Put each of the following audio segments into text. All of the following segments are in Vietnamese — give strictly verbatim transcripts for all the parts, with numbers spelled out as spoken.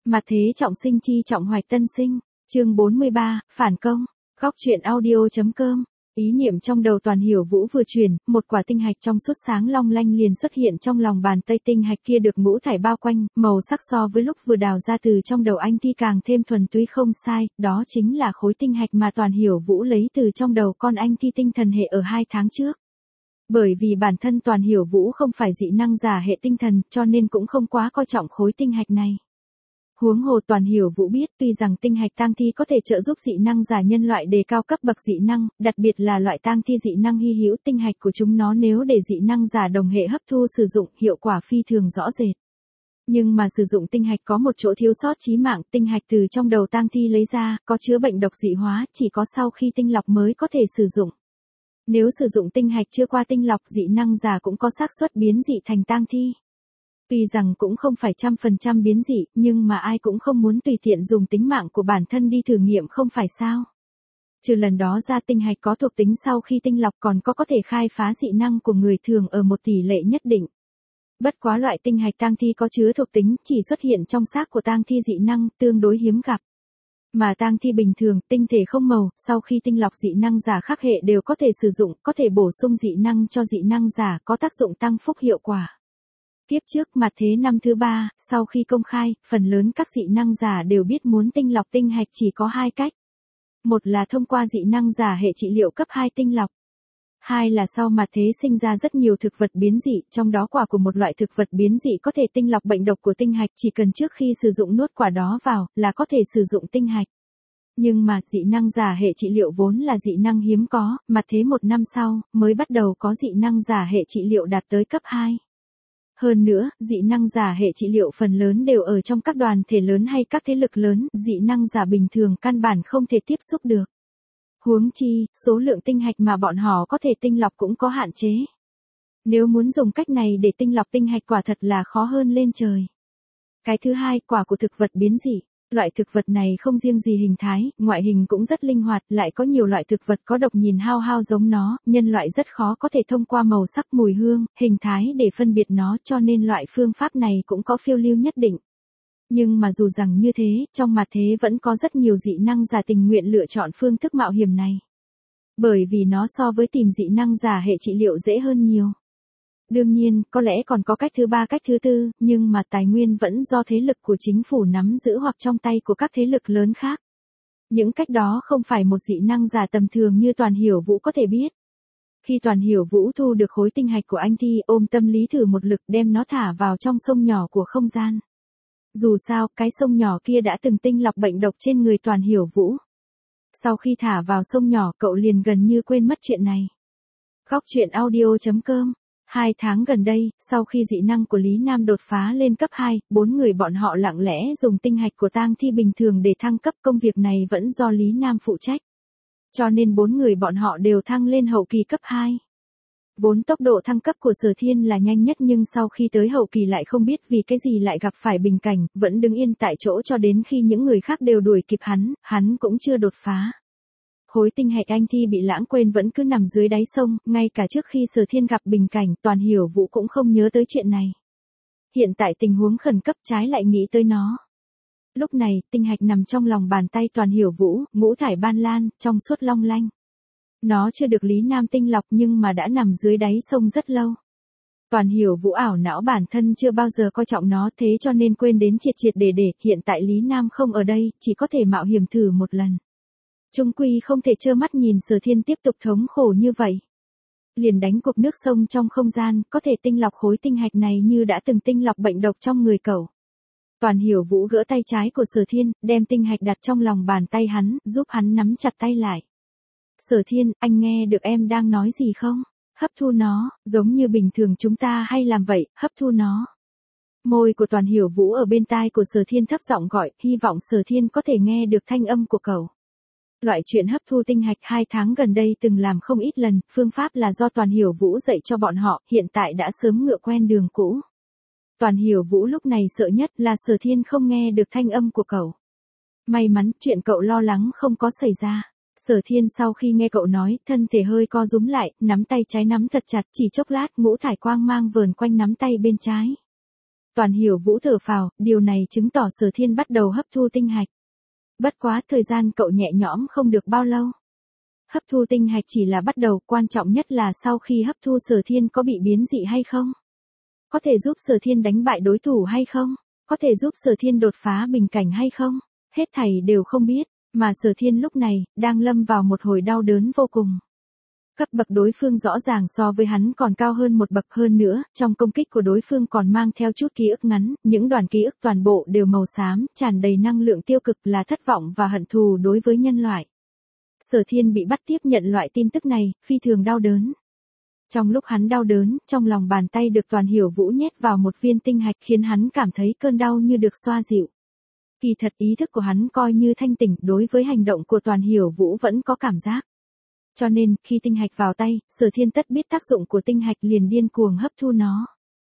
Mặt thế trọng sinh chi trọng hoạch tân sinh, chương bốn mươi ba, phản công, góc truyện audio.com. Ý niệm trong đầu Toàn Hiểu Vũ vừa chuyển, một quả tinh hạch trong suốt sáng long lanh liền xuất hiện trong lòng bàn tay. Tinh hạch kia được ngũ thải bao quanh, màu sắc so với lúc vừa đào ra từ trong đầu anh thì càng thêm thuần túy không sai, đó chính là khối tinh hạch mà Toàn Hiểu Vũ lấy từ trong đầu con anh thi tinh thần hệ ở hai tháng trước. Bởi vì bản thân Toàn Hiểu Vũ không phải dị năng giả hệ tinh thần, cho nên cũng không quá coi trọng khối tinh hạch này. Huống hồ Toàn Hiểu Vũ biết tuy rằng tinh hạch tang thi có thể trợ giúp dị năng giả nhân loại đề cao cấp bậc dị năng, đặc biệt là loại tang thi dị năng hy hữu, tinh hạch của chúng nó nếu để dị năng giả đồng hệ hấp thu sử dụng, hiệu quả phi thường rõ rệt. Nhưng mà sử dụng tinh hạch có một chỗ thiếu sót chí mạng, tinh hạch từ trong đầu tang thi lấy ra, có chứa bệnh độc dị hóa, chỉ có sau khi tinh lọc mới có thể sử dụng. Nếu sử dụng tinh hạch chưa qua tinh lọc, dị năng giả cũng có xác suất biến dị thành tang thi. Tuy rằng cũng không phải trăm phần trăm biến dị, nhưng mà ai cũng không muốn tùy tiện dùng tính mạng của bản thân đi thử nghiệm, không phải sao. Trừ lần đó ra, tinh hạch có thuộc tính sau khi tinh lọc còn có có thể khai phá dị năng của người thường ở một tỷ lệ nhất định. Bất quá loại tinh hạch tang thi có chứa thuộc tính chỉ xuất hiện trong xác của tang thi dị năng, tương đối hiếm gặp. Mà tang thi bình thường, tinh thể không màu, sau khi tinh lọc dị năng giả khác hệ đều có thể sử dụng, có thể bổ sung dị năng cho dị năng giả, có tác dụng tăng phúc hiệu quả. Tiếp trước mặt thế năm thứ ba, sau khi công khai, phần lớn các dị năng giả đều biết muốn tinh lọc tinh hạch chỉ có hai cách. Một là thông qua dị năng giả hệ trị liệu cấp hai tinh lọc. Hai là sau mặt thế sinh ra rất nhiều thực vật biến dị, trong đó quả của một loại thực vật biến dị có thể tinh lọc bệnh độc của tinh hạch, chỉ cần trước khi sử dụng nuốt quả đó vào, là có thể sử dụng tinh hạch. Nhưng mà dị năng giả hệ trị liệu vốn là dị năng hiếm có, mặt thế một năm sau, mới bắt đầu có dị năng giả hệ trị liệu đạt tới cấp hai. Hơn nữa, dị năng giả hệ trị liệu phần lớn đều ở trong các đoàn thể lớn hay các thế lực lớn, dị năng giả bình thường căn bản không thể tiếp xúc được. Huống chi, số lượng tinh hạch mà bọn họ có thể tinh lọc cũng có hạn chế. Nếu muốn dùng cách này để tinh lọc tinh hạch quả thật là khó hơn lên trời. Cái thứ hai, quả của thực vật biến dị. Loại thực vật này không riêng gì hình thái, ngoại hình cũng rất linh hoạt, lại có nhiều loại thực vật có độc nhìn hao hao giống nó, nhân loại rất khó có thể thông qua màu sắc, mùi hương, hình thái để phân biệt nó, cho nên loại phương pháp này cũng có phiêu lưu nhất định. Nhưng mà dù rằng như thế, trong mặt thế vẫn có rất nhiều dị năng giả tình nguyện lựa chọn phương thức mạo hiểm này. Bởi vì nó so với tìm dị năng giả hệ trị liệu dễ hơn nhiều. Đương nhiên, có lẽ còn có cách thứ ba, cách thứ tư, nhưng mà tài nguyên vẫn do thế lực của chính phủ nắm giữ hoặc trong tay của các thế lực lớn khác. Những cách đó không phải một dị năng giả tầm thường như Toàn Hiểu Vũ có thể biết. Khi Toàn Hiểu Vũ thu được khối tinh hạch của anh thì ôm tâm lý thử một lực đem nó thả vào trong sông nhỏ của không gian. Dù sao, cái sông nhỏ kia đã từng tinh lọc bệnh độc trên người Toàn Hiểu Vũ. Sau khi thả vào sông nhỏ, cậu liền gần như quên mất chuyện này. Góc truyện audio.com. Hai tháng gần đây, sau khi dị năng của Lý Nam đột phá lên cấp hai, bốn người bọn họ lặng lẽ dùng tinh hạch của tang thi bình thường để thăng cấp, công việc này vẫn do Lý Nam phụ trách. Cho nên bốn người bọn họ đều thăng lên hậu kỳ cấp hai. Vốn tốc độ thăng cấp của Sở Thiên là nhanh nhất, nhưng sau khi tới hậu kỳ lại không biết vì cái gì lại gặp phải bình cảnh, vẫn đứng yên tại chỗ cho đến khi những người khác đều đuổi kịp hắn, hắn cũng chưa đột phá. Khối tinh hạch anh thi bị lãng quên vẫn cứ nằm dưới đáy sông, ngay cả trước khi Sở Thiên gặp bình cảnh, Toàn Hiểu Vũ cũng không nhớ tới chuyện này. Hiện tại tình huống khẩn cấp, trái lại nghĩ tới nó. Lúc này, tinh hạch nằm trong lòng bàn tay Toàn Hiểu Vũ, ngũ thải ban lan, trong suốt long lanh. Nó chưa được Lý Nam tinh lọc nhưng mà đã nằm dưới đáy sông rất lâu. Toàn Hiểu Vũ ảo não bản thân chưa bao giờ coi trọng nó, thế cho nên quên đến triệt triệt để để, hiện tại Lý Nam không ở đây, chỉ có thể mạo hiểm thử một lần. Chung quy không thể trơ mắt nhìn Sở Thiên tiếp tục thống khổ như vậy. Liền đánh cuộc nước sông trong không gian, có thể tinh lọc khối tinh hạch này như đã từng tinh lọc bệnh độc trong người cậu. Toàn Hiểu Vũ gỡ tay trái của Sở Thiên, đem tinh hạch đặt trong lòng bàn tay hắn, giúp hắn nắm chặt tay lại. Sở Thiên, anh nghe được em đang nói gì không? Hấp thu nó, giống như bình thường chúng ta hay làm vậy, hấp thu nó. Môi của Toàn Hiểu Vũ ở bên tai của Sở Thiên thấp giọng gọi, hy vọng Sở Thiên có thể nghe được thanh âm của cậu. Loại chuyện hấp thu tinh hạch hai tháng gần đây từng làm không ít lần, phương pháp là do Toàn Hiểu Vũ dạy cho bọn họ, hiện tại đã sớm ngựa quen đường cũ. Toàn Hiểu Vũ lúc này sợ nhất là Sở Thiên không nghe được thanh âm của cậu. May mắn, chuyện cậu lo lắng không có xảy ra. Sở Thiên sau khi nghe cậu nói, thân thể hơi co rúm lại, nắm tay trái nắm thật chặt, chỉ chốc lát ngũ thải quang mang vờn quanh nắm tay bên trái. Toàn Hiểu Vũ thở phào, điều này chứng tỏ Sở Thiên bắt đầu hấp thu tinh hạch. Bất quá thời gian cậu nhẹ nhõm không được bao lâu. Hấp thu tinh hạch chỉ là bắt đầu, quan trọng nhất là sau khi hấp thu Sở Thiên có bị biến dị hay không? Có thể giúp Sở Thiên đánh bại đối thủ hay không? Có thể giúp Sở Thiên đột phá bình cảnh hay không? Hết thảy đều không biết, mà Sở Thiên lúc này, đang lâm vào một hồi đau đớn vô cùng. Cấp bậc đối phương rõ ràng so với hắn còn cao hơn một bậc, hơn nữa, trong công kích của đối phương còn mang theo chút ký ức ngắn, những đoàn ký ức toàn bộ đều màu xám, tràn đầy năng lượng tiêu cực, là thất vọng và hận thù đối với nhân loại. Sở Thiên bị bắt tiếp nhận loại tin tức này, phi thường đau đớn. Trong lúc hắn đau đớn, trong lòng bàn tay được Toàn Hiểu Vũ nhét vào một viên tinh hạch khiến hắn cảm thấy cơn đau như được xoa dịu. Kỳ thật ý thức của hắn coi như thanh tỉnh, đối với hành động của Toàn Hiểu Vũ vẫn có cảm giác. Cho nên, khi tinh hạch vào tay, Sở Thiên tất biết tác dụng của tinh hạch liền điên cuồng hấp thu nó.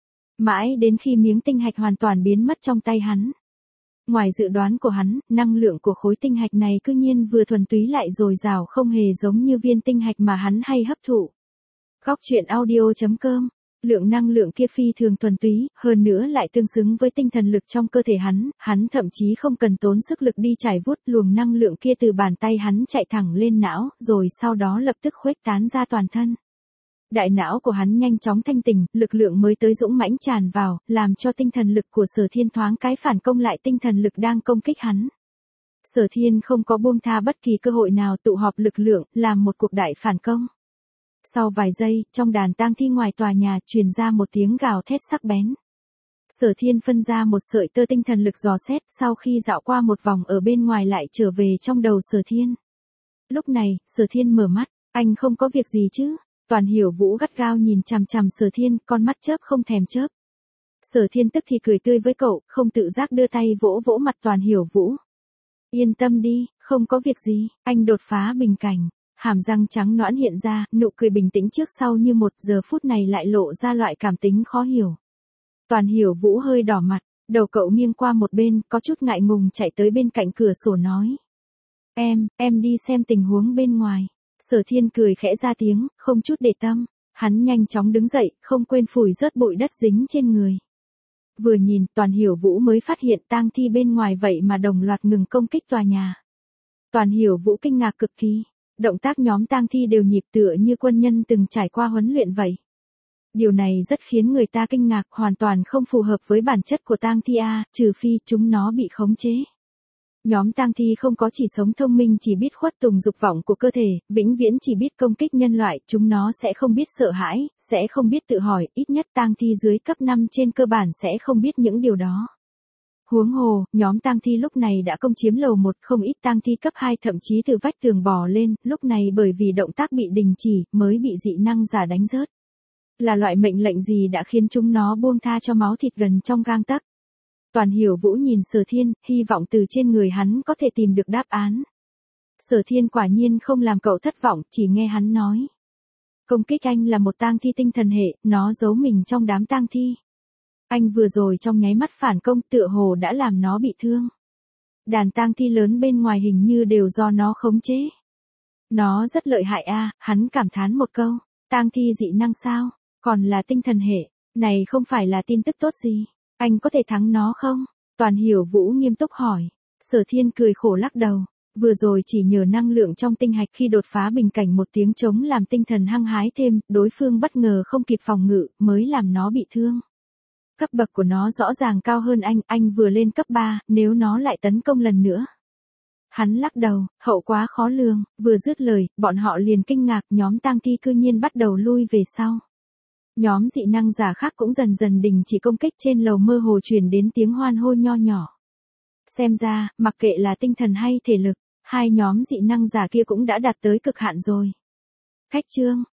Mãi đến khi miếng tinh hạch hoàn toàn biến mất trong tay hắn. Ngoài dự đoán của hắn, năng lượng của khối tinh hạch này cư nhiên vừa thuần túy lại dồi dào, không hề giống như viên tinh hạch mà hắn hay hấp thụ. Góc truyện audio chấm com. Lượng năng lượng kia phi thường thuần túy, hơn nữa lại tương xứng với tinh thần lực trong cơ thể hắn, hắn thậm chí không cần tốn sức lực đi trải vuốt, luồng năng lượng kia từ bàn tay hắn chạy thẳng lên não, rồi sau đó lập tức khuếch tán ra toàn thân. Đại não của hắn nhanh chóng thanh tỉnh, lực lượng mới tới dũng mãnh tràn vào, làm cho tinh thần lực của Sở Thiên thoáng cái phản công lại tinh thần lực đang công kích hắn. Sở Thiên không có buông tha bất kỳ cơ hội nào, tụ họp lực lượng, làm một cuộc đại phản công. Sau vài giây, trong đàn tang thi ngoài tòa nhà truyền ra một tiếng gào thét sắc bén. Sở Thiên phân ra một sợi tơ tinh thần lực dò xét, sau khi dạo qua một vòng ở bên ngoài lại trở về trong đầu Sở Thiên. Lúc này, Sở Thiên mở mắt, anh không có việc gì chứ? Toàn Hiểu Vũ gắt gao nhìn chằm chằm Sở Thiên, con mắt chớp không thèm chớp. Sở Thiên tức thì cười tươi với cậu, không tự giác đưa tay vỗ vỗ mặt Toàn Hiểu Vũ. Yên tâm đi, không có việc gì, anh đột phá bình cảnh. Hàm răng trắng nõn hiện ra, nụ cười bình tĩnh trước sau như một, giờ phút này lại lộ ra loại cảm tính khó hiểu. Toàn Hiểu Vũ hơi đỏ mặt, đầu cậu nghiêng qua một bên, có chút ngại ngùng chạy tới bên cạnh cửa sổ nói. Em, em đi xem tình huống bên ngoài. Sở Thiên cười khẽ ra tiếng, không chút để tâm. Hắn nhanh chóng đứng dậy, không quên phủi rớt bụi đất dính trên người. Vừa nhìn, Toàn Hiểu Vũ mới phát hiện tang thi bên ngoài vậy mà đồng loạt ngừng công kích tòa nhà. Toàn Hiểu Vũ kinh ngạc cực kỳ. Động tác nhóm tang thi đều nhịp tựa như quân nhân từng trải qua huấn luyện vậy. Điều này rất khiến người ta kinh ngạc, hoàn toàn không phù hợp với bản chất của tang thi a, trừ phi chúng nó bị khống chế. Nhóm tang thi không có chỉ sống thông minh, chỉ biết khuất tùng dục vọng của cơ thể, vĩnh viễn chỉ biết công kích nhân loại, chúng nó sẽ không biết sợ hãi, sẽ không biết tự hỏi, ít nhất tang thi dưới cấp năm trên cơ bản sẽ không biết những điều đó. Huống hồ, nhóm tang thi lúc này đã công chiếm lầu một, không ít tang thi cấp hai thậm chí từ vách tường bò lên, lúc này bởi vì động tác bị đình chỉ, mới bị dị năng giả đánh rớt. Là loại mệnh lệnh gì đã khiến chúng nó buông tha cho máu thịt gần trong gang tấc? Toàn Hiểu Vũ nhìn Sở Thiên, hy vọng từ trên người hắn có thể tìm được đáp án. Sở Thiên quả nhiên không làm cậu thất vọng, chỉ nghe hắn nói. Công kích anh là một tang thi tinh thần hệ, nó giấu mình trong đám tang thi. Anh vừa rồi trong nháy mắt phản công tựa hồ đã làm nó bị thương. Đàn tang thi lớn bên ngoài hình như đều do nó khống chế. Nó rất lợi hại a, à, hắn cảm thán một câu. Tang thi dị năng sao? Còn là tinh thần hệ, này không phải là tin tức tốt gì. Anh có thể thắng nó không? Toàn Hiểu Vũ nghiêm túc hỏi. Sở Thiên cười khổ lắc đầu. Vừa rồi chỉ nhờ năng lượng trong tinh hạch khi đột phá bình cảnh một tiếng trống làm tinh thần hăng hái thêm, đối phương bất ngờ không kịp phòng ngự, mới làm nó bị thương. Cấp bậc của nó rõ ràng cao hơn anh, anh vừa lên cấp ba, nếu nó lại tấn công lần nữa. Hắn lắc đầu, hậu quá khó lường, vừa dứt lời, bọn họ liền kinh ngạc, nhóm tang thi cư nhiên bắt đầu lui về sau. Nhóm dị năng giả khác cũng dần dần đình chỉ công kích, trên lầu mơ hồ truyền đến tiếng hoan hô nho nhỏ. Xem ra, mặc kệ là tinh thần hay thể lực, hai nhóm dị năng giả kia cũng đã đạt tới cực hạn rồi. Khách trương,